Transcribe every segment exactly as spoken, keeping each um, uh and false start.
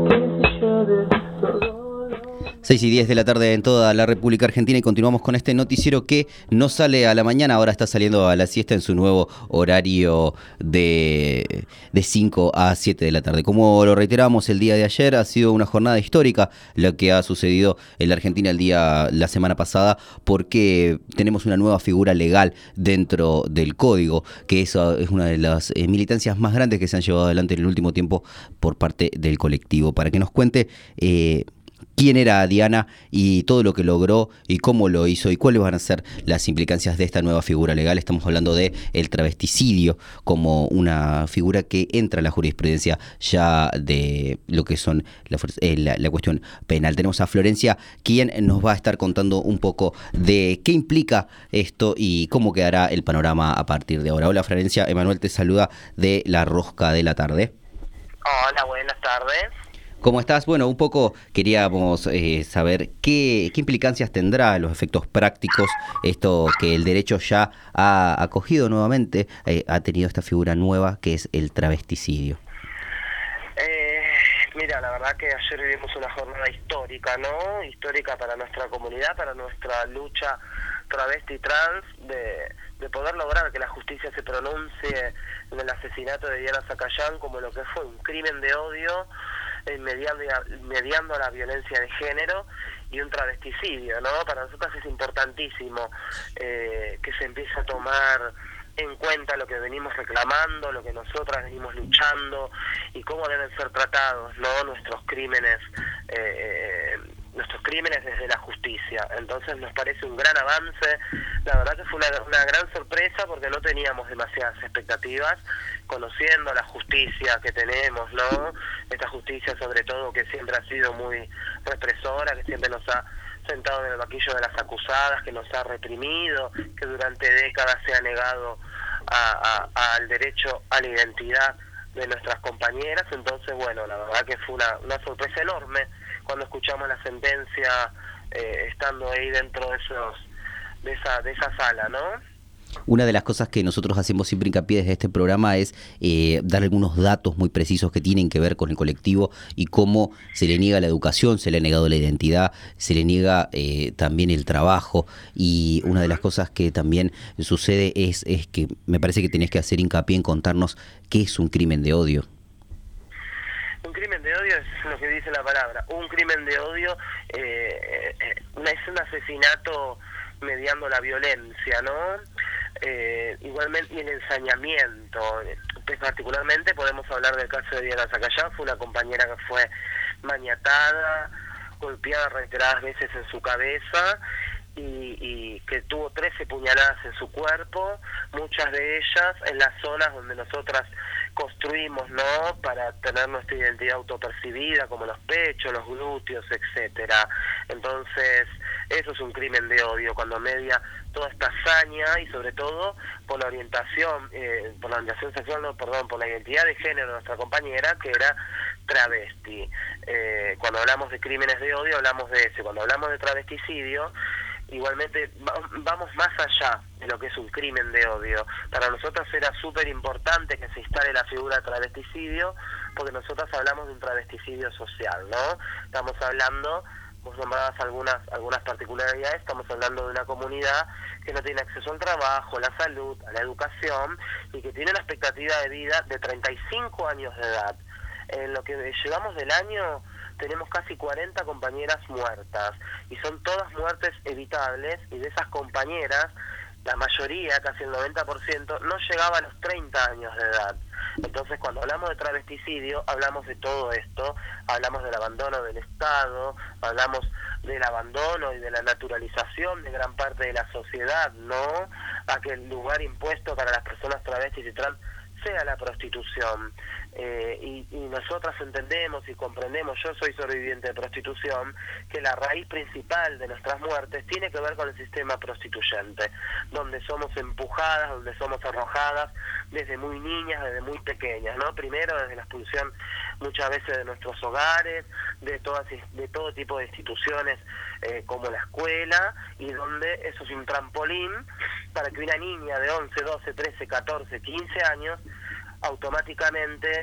seis y diez de la tarde en toda la República Argentina y continuamos con este noticiero que no sale a la mañana, ahora está saliendo a la siesta en su nuevo horario de, de cinco a siete de la tarde. Como lo reiteramos el día de ayer, ha sido una jornada histórica lo que ha sucedido en la Argentina el día, la semana pasada, porque tenemos una nueva figura legal dentro del código, que eso es una de las eh, militancias más grandes que se han llevado adelante en el último tiempo por parte del colectivo. Para que nos cuente eh, quién era Diana y todo lo que logró y cómo lo hizo y cuáles van a ser las implicancias de esta nueva figura legal. Estamos hablando de el travesticidio como una figura que entra a la jurisprudencia ya de lo que son la, eh, la, la cuestión penal. Tenemos a Florencia, quien nos va a estar contando un poco de qué implica esto y cómo quedará el panorama a partir de ahora. Hola Florencia, Emanuel te saluda de La Rosca de la Tarde. Hola, buenas tardes. ¿Cómo estás? Bueno, un poco queríamos eh, saber qué, qué implicancias tendrá los efectos prácticos esto que el derecho ya ha acogido nuevamente, eh, ha tenido esta figura nueva que es el travesticidio. Eh, mira, la verdad que ayer vivimos una jornada histórica, ¿no? Histórica para nuestra comunidad, para nuestra lucha travesti trans, de, de poder lograr que la justicia se pronuncie en el asesinato de Diana Zacayán como lo que fue un crimen de odio, mediando, mediando la violencia de género y un travesticidio, ¿no? Para nosotros es importantísimo eh, que se empiece a tomar en cuenta lo que venimos reclamando, lo que nosotras venimos luchando y cómo deben ser tratados, ¿no? Nuestros crímenes, eh, nuestros crímenes desde la justicia. Entonces nos parece un gran avance. La verdad que fue una, una gran sorpresa porque no teníamos demasiadas expectativas, conociendo la justicia que tenemos, ¿no? Esta justicia sobre todo que siempre ha sido muy represora, que siempre nos ha sentado en el banquillo de las acusadas, que nos ha reprimido, que durante décadas se ha negado a, a, al derecho a la identidad de nuestras compañeras. Entonces, bueno, la verdad que fue una, una sorpresa enorme cuando escuchamos la sentencia eh, estando ahí dentro de esos de esa de esa sala, ¿no? Una de las cosas que nosotros hacemos siempre hincapié desde este programa es eh, dar algunos datos muy precisos que tienen que ver con el colectivo y cómo se le niega la educación, se le ha negado la identidad, se le niega eh, también el trabajo. Y una de las cosas que también sucede es, es que me parece que tenés que hacer hincapié en contarnos qué es un crimen de odio. Un crimen de odio es lo que dice la palabra. Un crimen de odio eh, eh, es un asesinato mediando la violencia, ¿no? Eh, igualmente, y el ensañamiento. Pues, particularmente podemos hablar del caso de Diana Zacayán. Fue una compañera que fue maniatada, golpeada reiteradas veces en su cabeza y, y que tuvo trece puñaladas en su cuerpo, muchas de ellas en las zonas donde nosotras construimos, ¿no? Para tener nuestra identidad autopercibida, como los pechos, los glúteos, etcétera. Entonces, eso es un crimen de odio, cuando media toda esta hazaña y sobre todo por la orientación, eh, por la orientación sexual, no, perdón, por la identidad de género de nuestra compañera, que era travesti. Eh, cuando hablamos de crímenes de odio, hablamos de ese. Cuando hablamos de travesticidio, igualmente vamos más allá de lo que es un crimen de odio. Para nosotros era súper importante que se instale la figura de travesticidio, porque nosotros hablamos de un travesticidio social, ¿no? Estamos hablando, vos nombrabas algunas algunas particularidades, estamos hablando de una comunidad que no tiene acceso al trabajo, a la salud, a la educación, y que tiene una expectativa de vida de treinta y cinco años de edad. En lo que llevamos del año tenemos casi cuarenta compañeras muertas, y son todas muertes evitables, y de esas compañeras, la mayoría, casi el noventa por ciento, no llegaba a los treinta años de edad. Entonces, cuando hablamos de travesticidio, hablamos de todo esto, hablamos del abandono del Estado, hablamos del abandono y de la naturalización de gran parte de la sociedad, ¿no? A que el lugar impuesto para las personas travestis y trans sea la prostitución. Eh, y, y nosotras entendemos y comprendemos, yo soy sobreviviente de prostitución, que la raíz principal de nuestras muertes tiene que ver con el sistema prostituyente, donde somos empujadas, donde somos arrojadas desde muy niñas, desde muy pequeñas, ¿no? Primero desde la expulsión muchas veces de nuestros hogares, de todas de todo tipo de instituciones eh, como la escuela, y donde eso es un trampolín para que una niña de once, doce, trece, catorce, quince años automáticamente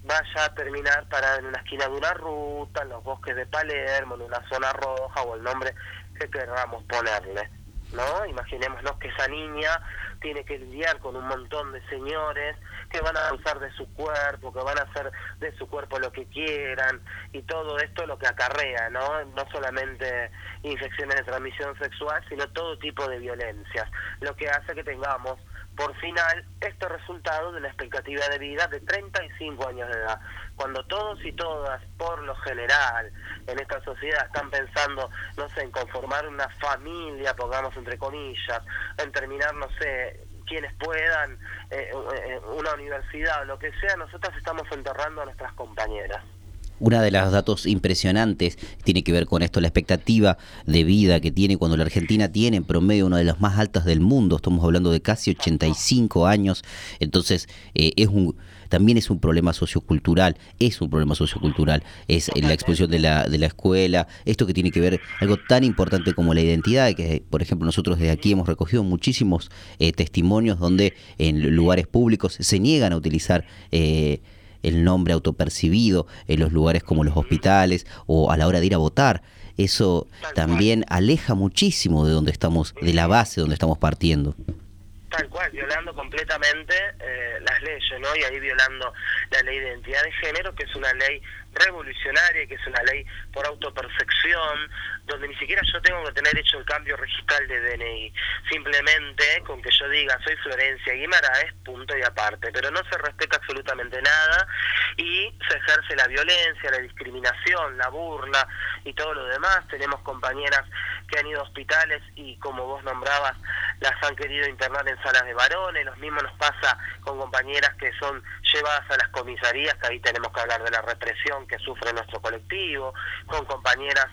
vaya a terminar parada en una esquina de una ruta, en los bosques de Palermo, en una zona roja o el nombre que queramos ponerle, ¿no? Imaginémonos que esa niña tiene que lidiar con un montón de señores que van a abusar de su cuerpo, que van a hacer de su cuerpo lo que quieran, y todo esto lo que acarrea, ¿no? No solamente infecciones de transmisión sexual, sino todo tipo de violencias, lo que hace que tengamos por final este resultado de una expectativa de vida de treinta y cinco años de edad, cuando todos y todas, por lo general, en esta sociedad están pensando, no sé, en conformar una familia, pongamos entre comillas, en terminar, no sé, quienes puedan, eh, una universidad o lo que sea, nosotras estamos enterrando a nuestras compañeras. Una de los datos impresionantes tiene que ver con esto, la expectativa de vida que tiene cuando la Argentina tiene en promedio una de las más altas del mundo. Estamos hablando de casi ochenta y cinco años. Entonces, eh, es un también es un problema sociocultural, es un problema sociocultural, es la expulsión de la, de la escuela, esto que tiene que ver algo tan importante como la identidad, que por ejemplo nosotros desde aquí hemos recogido muchísimos eh, testimonios donde en lugares públicos se niegan a utilizar eh, el nombre autopercibido en los lugares como los hospitales o a la hora de ir a votar. Eso también aleja muchísimo de donde estamos, de la base donde estamos partiendo. Tal cual, violando completamente eh, las leyes, ¿no? Y ahí violando la ley de identidad de género, que es una ley revolucionaria, que es una ley por autopercepción, donde ni siquiera yo tengo que tener hecho el cambio registral de D N I. Simplemente con que yo diga soy Florencia Guimaraes, punto y aparte. Pero no se respeta absolutamente nada y se ejerce la violencia, la discriminación, la burla y todo lo demás. Tenemos compañeras que han ido a hospitales y, como vos nombrabas, las han querido internar en salas de varones. Lo mismo nos pasa con compañeras que son llevadas a las comisarías, que ahí tenemos que hablar de la represión que sufre nuestro colectivo, con compañeras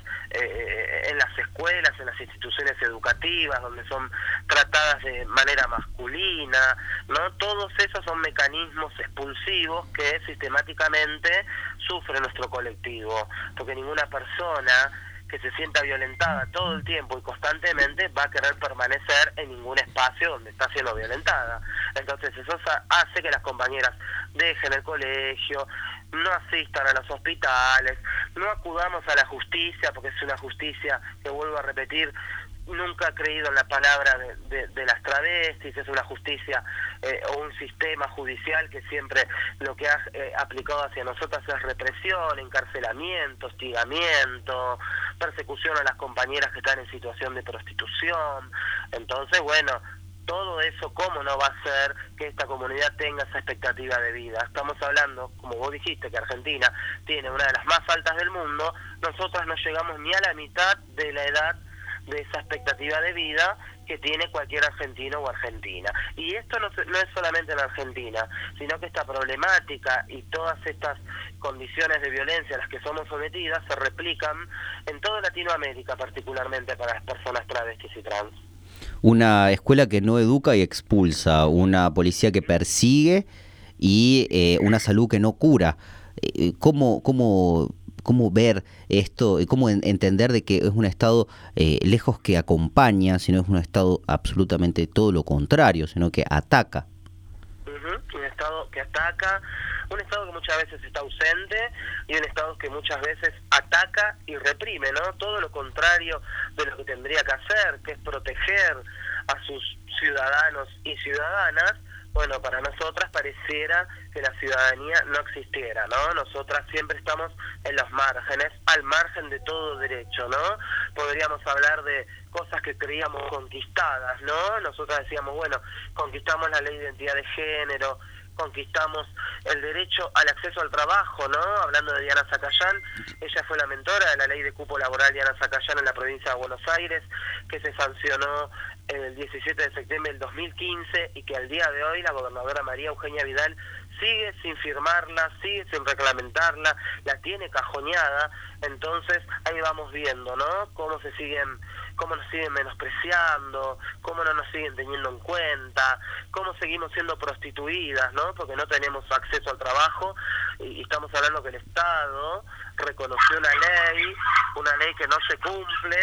eh, en las escuelas, en las instituciones educativas, donde son tratadas de manera masculina, ¿no? Todos esos son mecanismos expulsivos que sistemáticamente sufre nuestro colectivo, porque ninguna persona que se sienta violentada todo el tiempo y constantemente va a querer permanecer en ningún espacio donde está siendo violentada. Entonces eso hace que las compañeras dejen el colegio, no asistan a los hospitales, no acudamos a la justicia, porque es una justicia que, vuelvo a repetir, nunca he creído en la palabra de, de, de las travestis. Es una justicia eh, o un sistema judicial que siempre lo que ha eh, aplicado hacia nosotras es represión, encarcelamiento, hostigamiento, persecución a las compañeras que están en situación de prostitución. Entonces, bueno, todo eso, ¿cómo no va a ser que esta comunidad tenga esa expectativa de vida? Estamos hablando, como vos dijiste, que Argentina tiene una de las más altas del mundo. Nosotras no llegamos ni a la mitad de la edad de esa expectativa de vida que tiene cualquier argentino o argentina. Y esto no, no es solamente en Argentina, sino que esta problemática y todas estas condiciones de violencia a las que somos sometidas se replican en toda Latinoamérica, particularmente para las personas travestis y trans. Una escuela que no educa y expulsa, una policía que persigue y eh, una salud que no cura. Eh, ¿Cómo, cómo, cómo ver esto? ¿Cómo en, entender de que es un Estado eh, lejos que acompaña, sino es un Estado absolutamente todo lo contrario, sino que ataca? Uh-huh. Un Estado que ataca, un Estado que muchas veces está ausente y un Estado que muchas veces ataca y reprime, ¿no? Todo lo contrario de lo que tendría que hacer, que es proteger a sus ciudadanos y ciudadanas. Bueno, para nosotras pareciera que la ciudadanía no existiera, ¿no? Nosotras siempre estamos en los márgenes, al margen de todo derecho, ¿no? Podríamos hablar de cosas que creíamos conquistadas, ¿no? Nosotras decíamos, bueno, conquistamos la ley de identidad de género, conquistamos el derecho al acceso al trabajo, ¿no? Hablando de Diana Zacayán, ella fue la mentora de la ley de cupo laboral Diana Zacayán en la provincia de Buenos Aires, que se sancionó el diecisiete de septiembre del dos mil quince y que al día de hoy la gobernadora María Eugenia Vidal sigue sin firmarla, sigue sin reglamentarla, la tiene cajoneada. Entonces ahí vamos viendo, ¿no? Cómo se siguen, cómo nos siguen menospreciando, cómo no nos siguen teniendo en cuenta, cómo seguimos siendo prostituidas, ¿no? Porque no tenemos acceso al trabajo y estamos hablando que el Estado reconoció una ley, una ley que no se cumple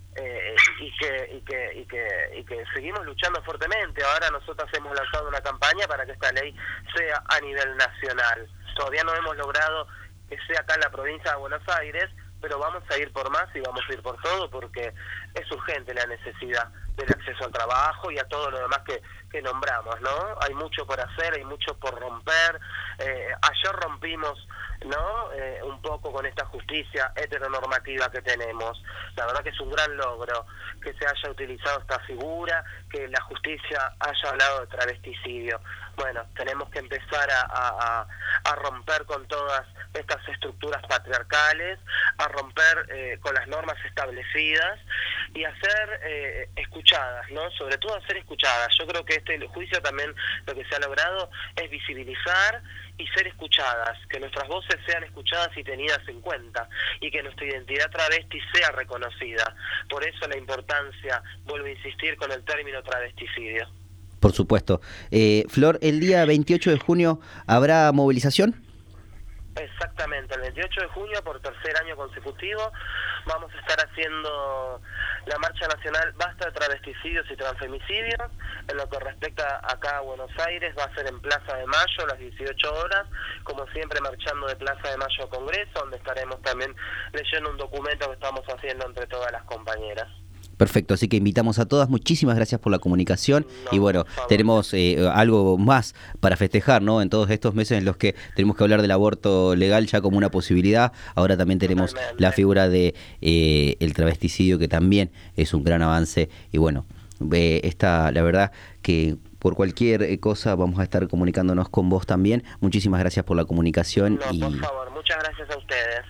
Eh, y, que, y, que, y, que, y que seguimos luchando fuertemente. Ahora nosotros hemos lanzado una campaña para que esta ley sea a nivel nacional. Todavía no hemos logrado que sea acá en la provincia de Buenos Aires, pero vamos a ir por más y vamos a ir por todo, porque es urgente la necesidad del acceso al trabajo y a todo lo demás que, que nombramos, ¿no? Hay mucho por hacer, hay mucho por romper. Eh, ayer rompimos, ¿no? Eh, un poco con esta justicia heteronormativa que tenemos. La verdad que es un gran logro que se haya utilizado esta figura, que la justicia haya hablado de travesticidio. Bueno, tenemos que empezar a, a, a romper con todas estas estructuras patriarcales, a romper eh, con las normas establecidas y a ser eh, escuchadas, ¿no? Sobre todo a ser escuchadas. Yo creo que este juicio también lo que se ha logrado es visibilizar y ser escuchadas, que nuestras voces sean escuchadas y tenidas en cuenta, y que nuestra identidad travesti sea reconocida. Por eso la importancia, vuelvo a insistir, con el término travesticidio. Por supuesto. Eh, Flor, el día veintiocho de junio, ¿habrá movilización? Exactamente, el veintiocho de junio, por tercer año consecutivo, vamos a estar haciendo la marcha nacional Basta de Travesticidios y Transfemicidios. En lo que respecta acá a Buenos Aires, va a ser en Plaza de Mayo a las dieciocho horas, como siempre marchando de Plaza de Mayo a Congreso, donde estaremos también leyendo un documento que estamos haciendo entre todas las compañeras. Perfecto, así que invitamos a todas, muchísimas gracias por la comunicación. No, y bueno, tenemos eh, algo más para festejar, ¿no? En todos estos meses en los que tenemos que hablar del aborto legal ya como una posibilidad, ahora también tenemos Totalmente. la figura de eh, el travesticidio, que también es un gran avance. Y bueno, eh, esta, la verdad que por cualquier cosa vamos a estar comunicándonos con vos también. Muchísimas gracias por la comunicación. No, y... por favor, muchas gracias a ustedes.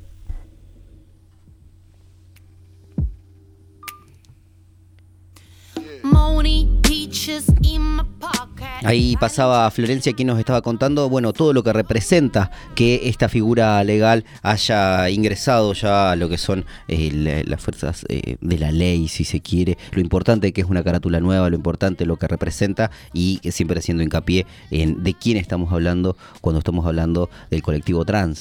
Ahí pasaba Florencia, quien nos estaba contando, bueno, todo lo que representa que esta figura legal haya ingresado ya a lo que son eh, la, las fuerzas eh, de la ley, si se quiere. Lo importante que es una carátula nueva, lo importante lo que representa, y siempre haciendo hincapié en de quién estamos hablando cuando estamos hablando del colectivo trans.